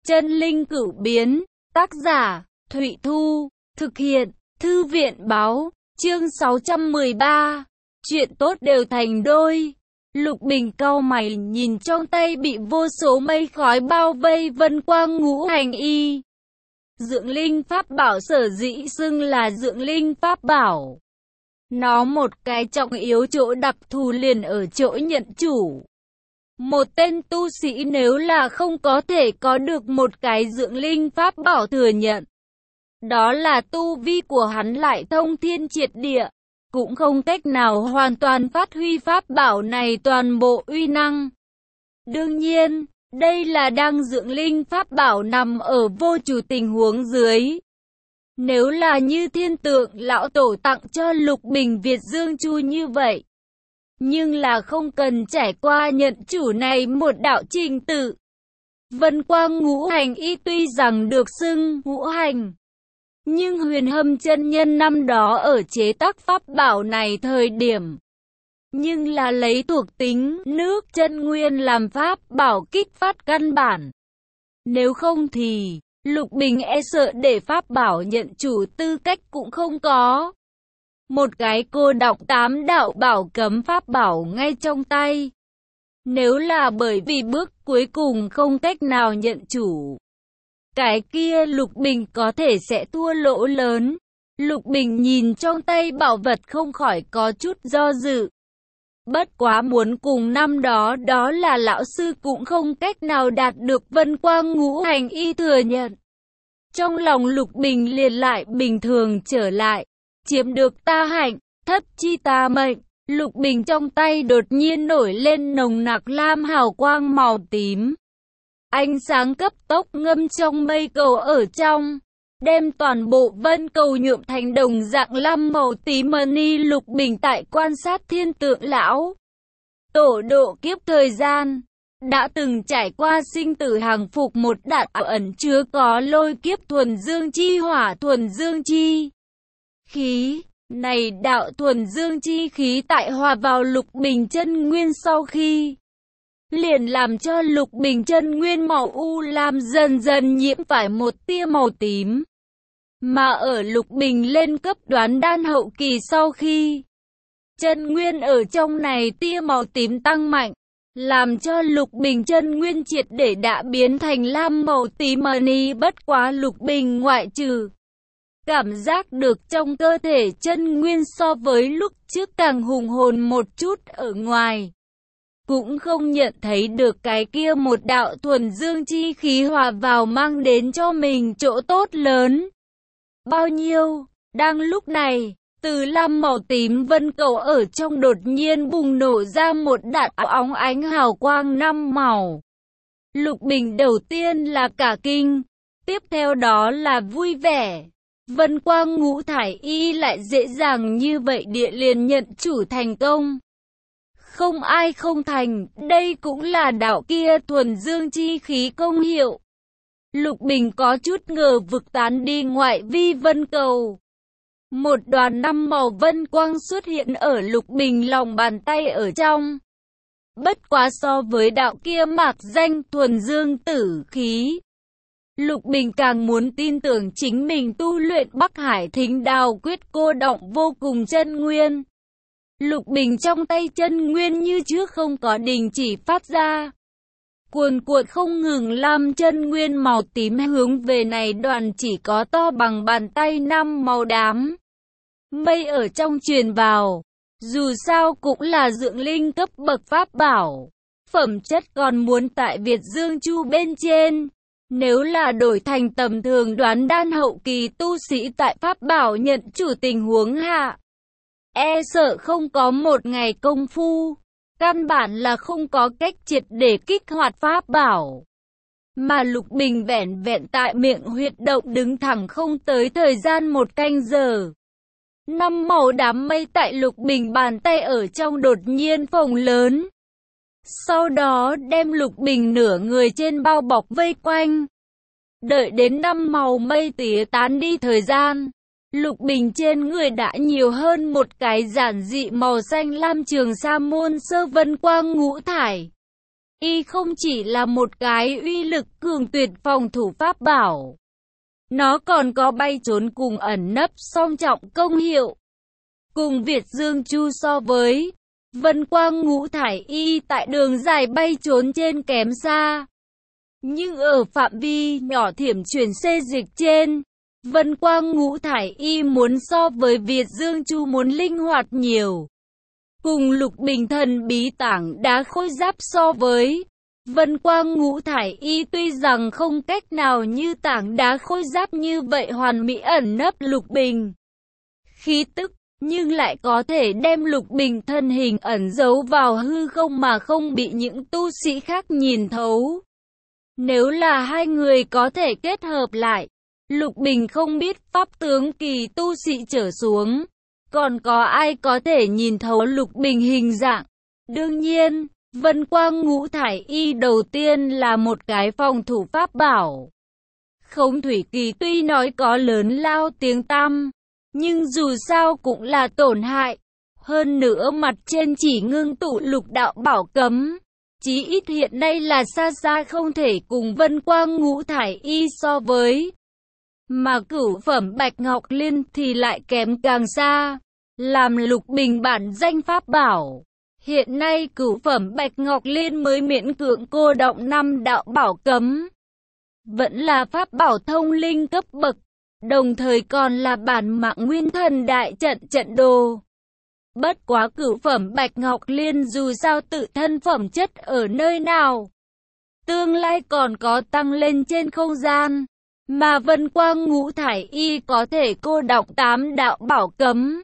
Chân linh cửu biến, tác giả, Thụy Thu, thực hiện, Thư viện báo, chương 613, chuyện tốt đều thành đôi. Lục Bình cau mày nhìn trong tay bị vô số mây khói bao vây vân quang ngũ hành y. Dưỡng linh pháp bảo sở dĩ xưng là dưỡng linh pháp bảo. Nó một cái trọng yếu chỗ đặc thù liền ở chỗ nhận chủ. Một tên tu sĩ nếu là không có thể có được một cái dưỡng linh pháp bảo thừa nhận, đó là tu vi của hắn lại thông thiên triệt địa, cũng không cách nào hoàn toàn phát huy pháp bảo này toàn bộ uy năng. Đương nhiên, đây là đang dưỡng linh pháp bảo nằm ở vô chủ tình huống dưới. Nếu là như thiên tượng lão tổ tặng cho Lục Bình Việt Dương Chu như vậy, nhưng là không cần trải qua nhận chủ này một đạo trình tự. Vân quang ngũ hành y tuy rằng được xưng ngũ hành, nhưng Huyền Hâm chân nhân năm đó ở chế tác pháp bảo này thời điểm, nhưng là lấy thuộc tính nước chân nguyên làm pháp bảo kích phát căn bản. Nếu không thì, Lục Bình e sợ để pháp bảo nhận chủ tư cách cũng không có. Một cái cô đọng 8 đạo bảo cấm pháp bảo ngay trong tay. Nếu là bởi vì bước cuối cùng không cách nào nhận chủ, cái kia Lục Bình có thể sẽ thua lỗ lớn. Lục Bình nhìn trong tay bảo vật không khỏi có chút do dự. Bất quá muốn cùng năm đó là lão sư cũng không cách nào đạt được vân quang ngũ hành y thừa nhận. Trong lòng Lục Bình liền lại bình thường trở lại. Chiếm được ta hạnh, thất chi ta mệnh. Lục Bình trong tay đột nhiên nổi lên nồng nặc lam hào quang màu tím. Ánh sáng cấp tốc ngâm trong mây cầu ở trong, đem toàn bộ vân cầu nhuộm thành đồng dạng lam màu tím mani. Lục Bình tại quan sát thiên tượng lão tổ độ kiếp thời gian, đã từng trải qua sinh tử hàng phục một đạo ẩn chứa có lôi kiếp thuần dương chi hỏa thuần dương chi khí. Này đạo thuần dương chi khí tại hòa vào Lục Bình chân nguyên sau khi, liền làm cho Lục Bình chân nguyên màu u lam dần dần nhiễm phải một tia màu tím. Mà ở Lục Bình lên cấp đoán đan hậu kỳ sau khi, chân nguyên ở trong này tia màu tím tăng mạnh, làm cho Lục Bình chân nguyên triệt để đã biến thành lam màu tím mani. Bất quá Lục Bình ngoại trừ cảm giác được trong cơ thể chân nguyên so với lúc trước càng hùng hồn một chút ở ngoài, cũng không nhận thấy được cái kia một đạo thuần dương chi khí hòa vào mang đến cho mình chỗ tốt lớn bao nhiêu. Đang lúc này, từ lam màu tím vân cầu ở trong đột nhiên bùng nổ ra một đạo óng ánh hào quang 5 màu. Lục Bình đầu tiên là cả kinh, tiếp theo đó là vui vẻ. Vân quang ngũ thải y lại dễ dàng như vậy địa liền nhận chủ thành công. Không ai không thành, đây cũng là đạo kia thuần dương chi khí công hiệu. Lục Bình có chút ngờ vực tán đi ngoại vi vân cầu. Một đoàn 5 màu vân quang xuất hiện ở Lục Bình lòng bàn tay ở trong. Bất quá so với đạo kia mạc danh thuần dương tử khí, Lục Bình càng muốn tin tưởng chính mình tu luyện Bắc Hải Thính Đào Quyết cô đọng vô cùng chân nguyên. Lục Bình trong tay chân nguyên như trước không có đình chỉ phát ra, cuồn cuộn không ngừng lam chân nguyên màu tím hướng về này đoàn chỉ có to bằng bàn tay 5 màu đám mây ở trong truyền vào. Dù sao cũng là dưỡng linh cấp bậc pháp bảo, phẩm chất còn muốn tại Việt Dương Chu bên trên. Nếu là đổi thành tầm thường đoán đan hậu kỳ tu sĩ tại pháp bảo nhận chủ tình huống hạ, e sợ không có một ngày công phu, căn bản là không có cách triệt để kích hoạt pháp bảo. Mà Lục Bình vẻn vẹn tại miệng huyệt động đứng thẳng không tới thời gian 1 canh giờ. 5 màu đám mây tại Lục Bình bàn tay ở trong đột nhiên phồng lớn. Sau đó đem Lục Bình nửa người trên bao bọc vây quanh. Đợi đến 5 màu mây tía tán đi thời gian, Lục Bình trên người đã nhiều hơn một cái giản dị màu xanh lam trường sa môn sơ vân quang ngũ thải. Y không chỉ là một cái uy lực cường tuyệt phòng thủ pháp bảo. Nó còn có bay trốn cùng ẩn nấp song trọng công hiệu. Cùng Việt Dương Chu so với, Vân Quang Ngũ Thải Y tại đường dài bay trốn trên kém xa. Nhưng ở phạm vi nhỏ thiểm chuyển xê dịch trên, Vân Quang Ngũ Thải Y muốn so với Việt Dương Chu muốn linh hoạt nhiều. Cùng Lục Bình Thần Bí Tảng Đá Khôi Giáp so với, Vân Quang Ngũ Thải Y tuy rằng không cách nào như Tảng Đá Khôi Giáp như vậy hoàn mỹ ẩn nấp Lục Bình khí tức, nhưng lại có thể đem Lục Bình thân hình ẩn giấu vào hư không mà không bị những tu sĩ khác nhìn thấu. Nếu là hai người có thể kết hợp lại, Lục Bình không biết pháp tướng kỳ tu sĩ trở xuống, còn có ai có thể nhìn thấu Lục Bình hình dạng. Đương nhiên, Vân Quang Ngũ Thải Y đầu tiên là một cái phòng thủ pháp bảo. Khống thủy kỳ tuy nói có lớn lao tiếng tăm, nhưng dù sao cũng là tổn hại. Hơn nữa mặt trên chỉ ngưng tụ lục đạo bảo cấm. Chí ít hiện nay là xa xa không thể cùng Vân Quang Ngũ Thải Y so với. Mà cửu phẩm Bạch Ngọc Liên thì lại kém càng xa. Làm Lục Bình bản danh pháp bảo. Hiện nay cửu phẩm Bạch Ngọc Liên mới miễn cưỡng cô động 5 đạo bảo cấm. Vẫn là pháp bảo thông linh cấp bậc. Đồng thời còn là bản mạng nguyên thần đại trận đồ. Bất quá cửu phẩm Bạch Ngọc Liên dù sao tự thân phẩm chất ở nơi nào. Tương lai còn có tăng lên trên không gian. Mà Vân Quang Ngũ Thải Y có thể cô đọng 8 đạo bảo cấm.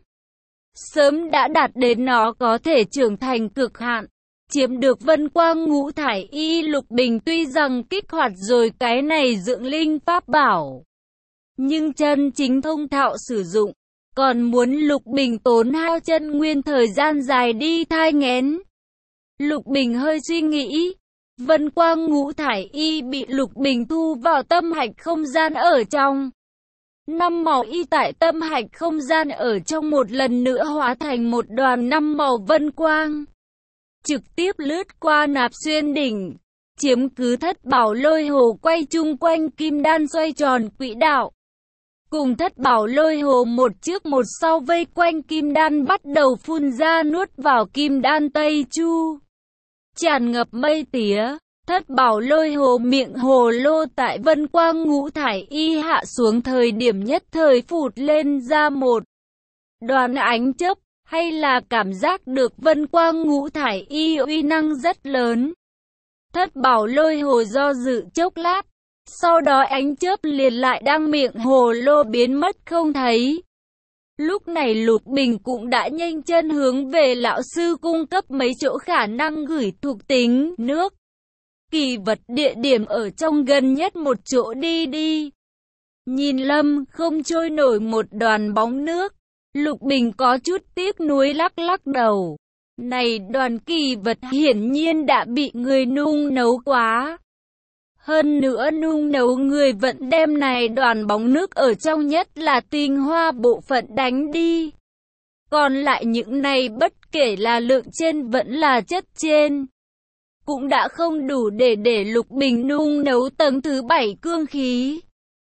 Sớm đã đạt đến nó có thể trưởng thành cực hạn. Chiếm được Vân Quang Ngũ Thải Y, Lục Bình tuy rằng kích hoạt rồi cái này dưỡng linh pháp bảo. Nhưng chân chính thông thạo sử dụng, còn muốn Lục Bình tốn hao chân nguyên thời gian dài đi thai nghén. Lục Bình hơi suy nghĩ, Vân Quang Ngũ Thải Y bị Lục Bình thu vào tâm hạch không gian ở trong. 5 màu y tại tâm hạch không gian ở trong một lần nữa hóa thành một đoàn 5 màu vân quang. Trực tiếp lướt qua Nạp Xuyên đỉnh, chiếm cứ Thất Bảo Lôi Hồ quay chung quanh kim đan xoay tròn quỹ đạo. Cùng Thất Bảo Lôi Hồ một trước một sau vây quanh kim đan bắt đầu phun ra nuốt vào kim đan Tây Chu. Tràn ngập mây tía, Thất Bảo Lôi Hồ miệng hồ lô tại Vân Quang Ngũ Thải Y hạ xuống thời điểm nhất thời phụt lên ra một đoàn ánh chớp, hay là cảm giác được Vân Quang Ngũ Thải Y uy năng rất lớn. Thất Bảo Lôi Hồ do dự chốc lát, sau đó ánh chớp liền lại đang miệng hồ lô biến mất không thấy. Lúc này Lục Bình cũng đã nhanh chân hướng về lão sư cung cấp mấy chỗ khả năng gửi thuộc tính nước. Kỳ vật địa điểm ở trong gần nhất một chỗ đi. Nhìn Lâm không trôi nổi một đoàn bóng nước, Lục Bình có chút tiếc nuối lắc đầu. Này đoàn kỳ vật hiển nhiên đã bị người nung nấu quá. Hơn nữa nung nấu người vẫn đem này đoàn bóng nước ở trong nhất là tinh hoa bộ phận đánh đi. Còn lại những này bất kể là lượng trên vẫn là chất trên, cũng đã không đủ để Lục Bình nung nấu tầng thứ 7 cương khí.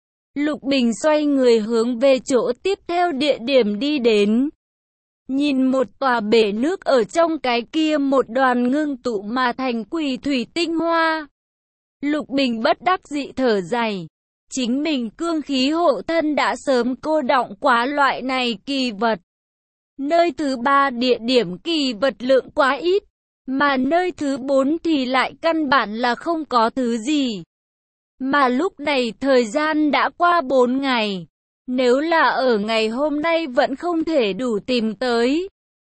Lục Bình xoay người hướng về chỗ tiếp theo địa điểm đi đến. Nhìn một tòa bể nước ở trong cái kia một đoàn ngưng tụ mà thành quỷ thủy tinh hoa. Lục Bình bất đắc dĩ thở dài. Chính mình cương khí hộ thân đã sớm cô đọng quá loại này kỳ vật. Nơi thứ 3 địa điểm kỳ vật lượng quá ít. Mà nơi thứ 4 thì lại căn bản là không có thứ gì. Mà lúc này thời gian đã qua 4 ngày. Nếu là ở ngày hôm nay vẫn không thể đủ tìm tới.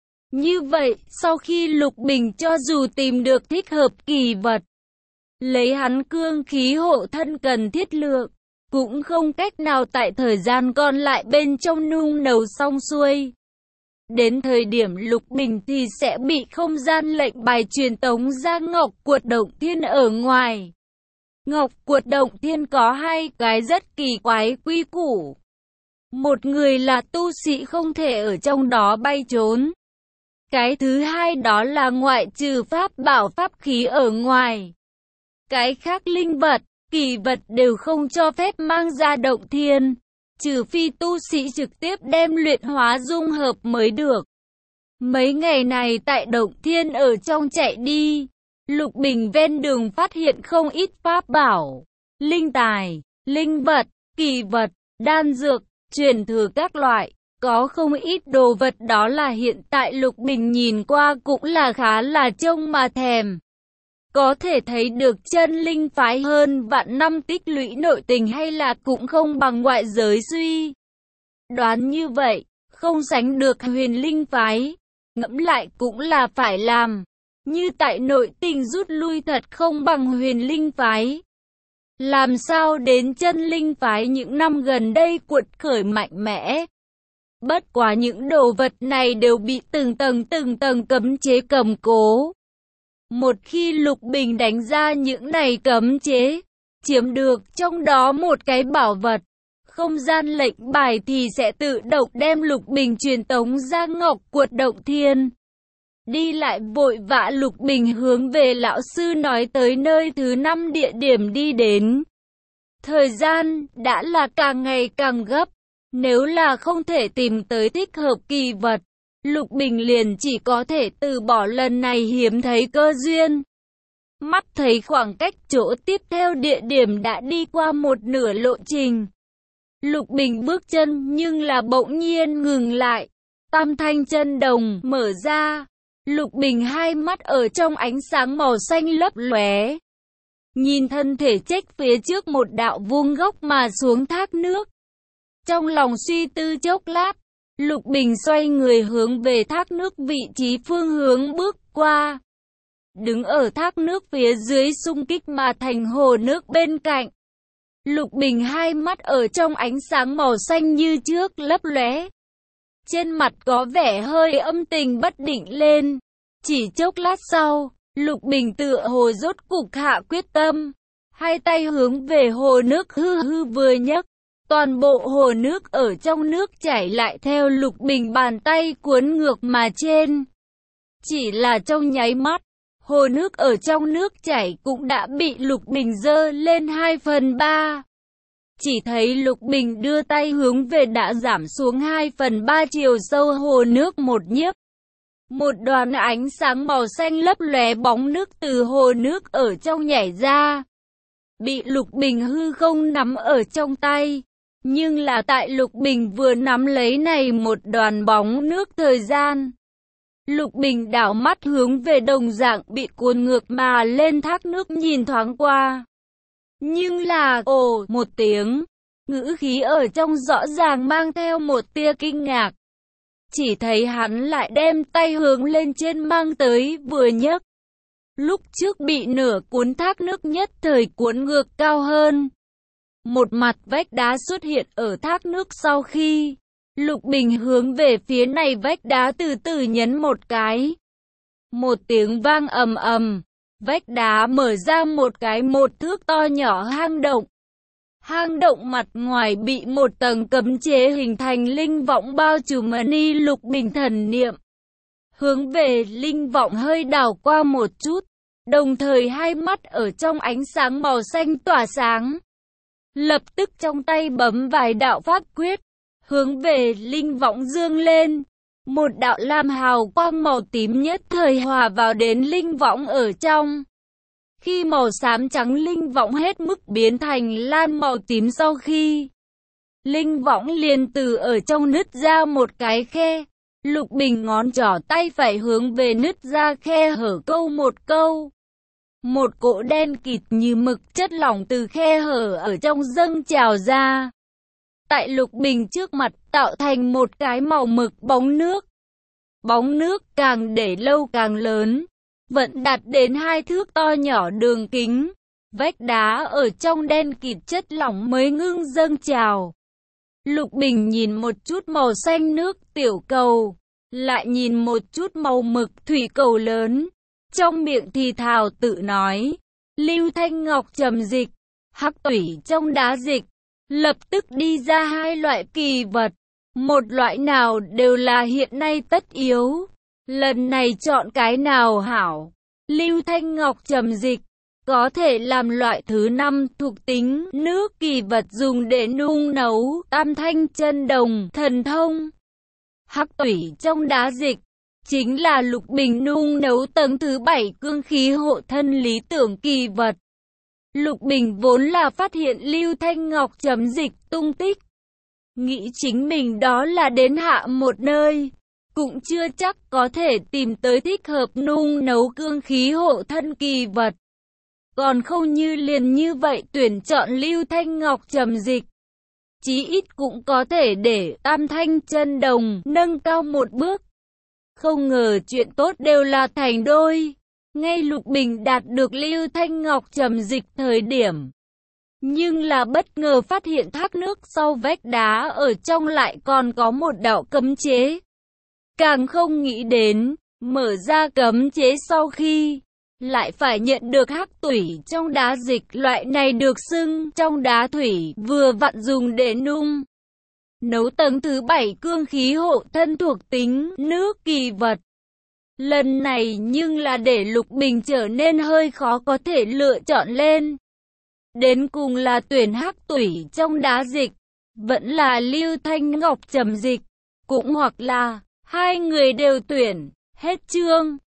Như vậy, sau khi Lục Bình cho dù tìm được thích hợp kỳ vật, lấy hắn cương khí hộ thân cần thiết lượng, cũng không cách nào tại thời gian còn lại bên trong nung nấu xong xuôi. Đến thời điểm Lục Bình thì sẽ bị không gian lệnh bài truyền tống ra Ngọc Cuột Động Thiên ở ngoài. Ngọc Cuột Động Thiên có hai cái rất kỳ quái quy củ. Một người là tu sĩ không thể ở trong đó bay trốn. Cái thứ hai đó là ngoại trừ pháp bảo pháp khí ở ngoài, cái khác linh vật, kỳ vật đều không cho phép mang ra động thiên, trừ phi tu sĩ trực tiếp đem luyện hóa dung hợp mới được. Mấy ngày này tại động thiên ở trong chạy đi, Lục Bình ven đường phát hiện không ít pháp bảo, linh tài, linh vật, kỳ vật, đan dược, truyền thừa các loại. Có không ít đồ vật đó là hiện tại Lục Bình nhìn qua cũng là khá là trông mà thèm. Có thể thấy được chân linh phái hơn vạn năm tích lũy nội tình hay là cũng không bằng ngoại giới suy đoán như vậy, không sánh được huyền linh phái. Ngẫm lại cũng là phải làm, như tại nội tình rút lui thật không bằng huyền linh phái. Làm sao đến chân linh phái những năm gần đây cuột khởi mạnh mẽ. Bất quá những đồ vật này đều bị từng tầng cấm chế cầm cố. Một khi Lục Bình đánh ra những này cấm chế, chiếm được trong đó một cái bảo vật, không gian lệnh bài thì sẽ tự động đem Lục Bình truyền tống ra Ngọc Cuột Động Thiên. Đi lại vội vã Lục Bình hướng về lão sư nói tới nơi thứ 5 địa điểm đi đến. Thời gian đã là càng ngày càng gấp, nếu là không thể tìm tới thích hợp kỳ vật, Lục Bình liền chỉ có thể từ bỏ lần này hiếm thấy cơ duyên. Mắt thấy khoảng cách chỗ tiếp theo địa điểm đã đi qua một nửa lộ trình. Lục Bình bước chân nhưng là bỗng nhiên ngừng lại. Tam thanh chân đồng mở ra. Lục Bình hai mắt ở trong ánh sáng màu xanh lấp lóe. Nhìn thân thể chếch phía trước một đạo vuông góc mà xuống thác nước. Trong lòng suy tư chốc lát, Lục Bình xoay người hướng về thác nước vị trí phương hướng bước qua. Đứng ở thác nước phía dưới xung kích mà thành hồ nước bên cạnh. Lục Bình hai mắt ở trong ánh sáng màu xanh như trước lấp lóe. Trên mặt có vẻ hơi âm tình bất định lên. Chỉ chốc lát sau, Lục Bình tựa hồ rốt cục hạ quyết tâm. Hai tay hướng về hồ nước hư vừa nhấc. Toàn bộ hồ nước ở trong nước chảy lại theo Lục Bình bàn tay cuốn ngược mà trên. Chỉ là trong nháy mắt, hồ nước ở trong nước chảy cũng đã bị Lục Bình dơ lên 2/3. Chỉ thấy Lục Bình đưa tay hướng về đã giảm xuống 2/3 chiều sâu hồ nước một nhiếp. Một đoàn ánh sáng màu xanh lấp lóe bóng nước từ hồ nước ở trong nhảy ra. Bị Lục Bình hư không nắm ở trong tay. Nhưng là tại Lục Bình vừa nắm lấy này một đoàn bóng nước thời gian. Lục Bình đảo mắt hướng về đồng dạng bị cuốn ngược mà lên thác nước nhìn thoáng qua. Nhưng là ồ một tiếng, ngữ khí ở trong rõ ràng mang theo một tia kinh ngạc. Chỉ thấy hắn lại đem tay hướng lên trên mang tới vừa nhấc. Lúc trước bị nửa cuốn thác nước nhất thời cuốn ngược cao hơn. Một mặt vách đá xuất hiện ở thác nước sau khi Lục Bình hướng về phía này vách đá từ từ nhấn một cái. Một tiếng vang ầm ầm, vách đá mở ra một cái 1 thước to nhỏ hang động. Hang động mặt ngoài bị một tầng cấm chế hình thành linh võng bao trùm ni Lục Bình thần niệm. Hướng về linh võng hơi đảo qua một chút, đồng thời hai mắt ở trong ánh sáng màu xanh tỏa sáng. Lập tức trong tay bấm vài đạo pháp quyết, hướng về linh võng dương lên. Một đạo lam hào quang màu tím nhất thời hòa vào đến linh võng ở trong. Khi màu xám trắng linh võng hết mức biến thành lam màu tím sau khi linh võng liền từ ở trong nứt ra một cái khe. Lục Bình ngón trỏ tay phải hướng về nứt ra khe hở câu một câu. Một cỗ đen kịt như mực chất lỏng từ khe hở ở trong dâng trào ra. Tại Lục Bình trước mặt tạo thành một cái màu mực bóng nước. Bóng nước càng để lâu càng lớn, vẫn đạt đến 2 thước to nhỏ đường kính. Vách đá ở trong đen kịt chất lỏng mới ngưng dâng trào. Lục Bình nhìn một chút màu xanh nước tiểu cầu, lại nhìn một chút màu mực thủy cầu lớn. Trong miệng thì thào tự nói, lưu thanh ngọc trầm dịch, hắc tủy trong đá dịch. Lập tức đi ra hai loại kỳ vật, một loại nào đều là hiện nay tất yếu, Lần này chọn cái nào hảo? Lưu thanh ngọc trầm dịch. Có thể làm loại thứ 5 thuộc tính nước kỳ vật dùng để nung nấu. Tam thanh chân đồng, thần thông. Hắc tủy trong đá dịch. Chính là Lục Bình nung nấu tầng thứ 7 cương khí hộ thân lý tưởng kỳ vật. Lục Bình vốn là phát hiện Lưu Thanh Ngọc chấm dịch tung tích. Nghĩ chính mình đó là đến hạ một nơi. Cũng chưa chắc có thể tìm tới thích hợp nung nấu cương khí hộ thân kỳ vật. Còn không như liền như vậy tuyển chọn Lưu Thanh Ngọc trầm dịch. Chí ít cũng có thể để Tam Thanh chân đồng nâng cao một bước. Không ngờ chuyện tốt đều là thành đôi. Ngay Lục Bình đạt được Lưu Thanh Ngọc trầm dịch thời điểm. Nhưng là bất ngờ phát hiện thác nước sau vách đá ở trong lại còn có một đạo cấm chế. Càng không nghĩ đến, mở ra cấm chế sau khi lại phải nhận được hắc tủy trong đá dịch, loại này được xưng trong đá thủy, vừa vặn dùng để nung nấu tầng thứ 7 cương khí hộ thân thuộc tính nước kỳ vật. Lần này nhưng là để Lục Bình trở nên hơi khó có thể lựa chọn lên. Đến cùng là tuyển hắc tủy trong đá dịch, vẫn là Lưu Thanh Ngọc trầm dịch, cũng hoặc là hai người đều tuyển. Hết chương.